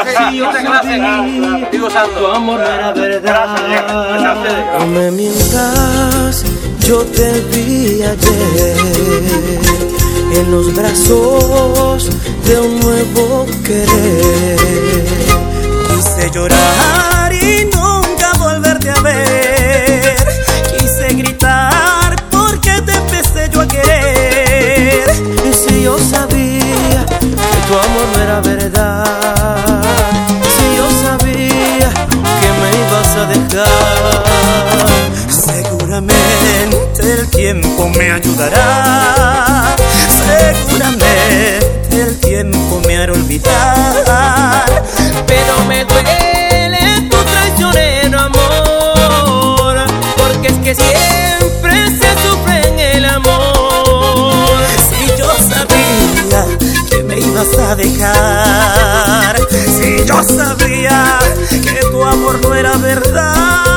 Si yo sabía que tu amor no era verdad. No me mientas, yo te vi ayer en los brazos de un nuevo querer. Quise llorar y nunca volverte a ver. Quise gritar porque te empecé yo a querer. Y si yo sabía que tu amor no era verdad, si yo sabía que me ibas a dejar, seguramente el tiempo me ayudará. Seguramente el tiempo me hará olvidar. Pero me duele tu traicionero amor, porque es que siempre se sufre en el amor. Si yo sabía que me ibas a dejar, si yo sabía que tu amor no era verdad.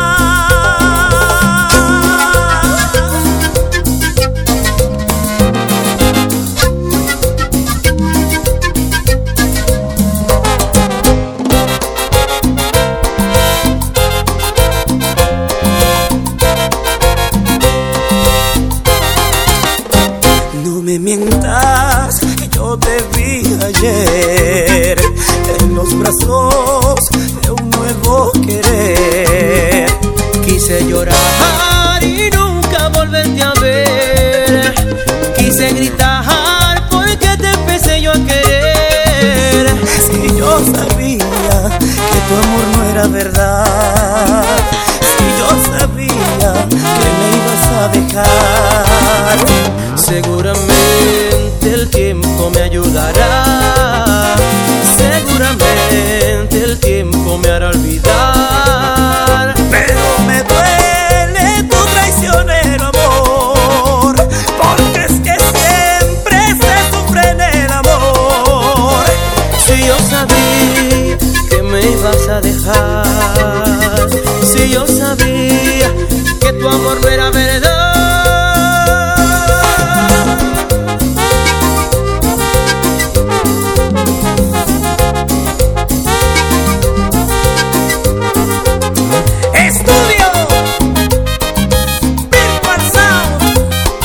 No me mientas, yo te vi ayer en los brazos de un nuevo querer. Quise llorar y nunca volverte a ver. Quise gritar porque te empecé yo a querer. Si yo sabía que tu amor no era verdad, si yo sabía que me ibas a dejar, seguramente el tiempo me ayudará. Seguramente el tiempo me hará olvidar. Pero me duele tu traicionero amor, porque es que siempre se sufre en el amor. Si yo sabía que me ibas a dejar, si yo sabía que tu amor no era verdad.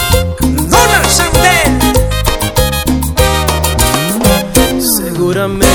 Seguramente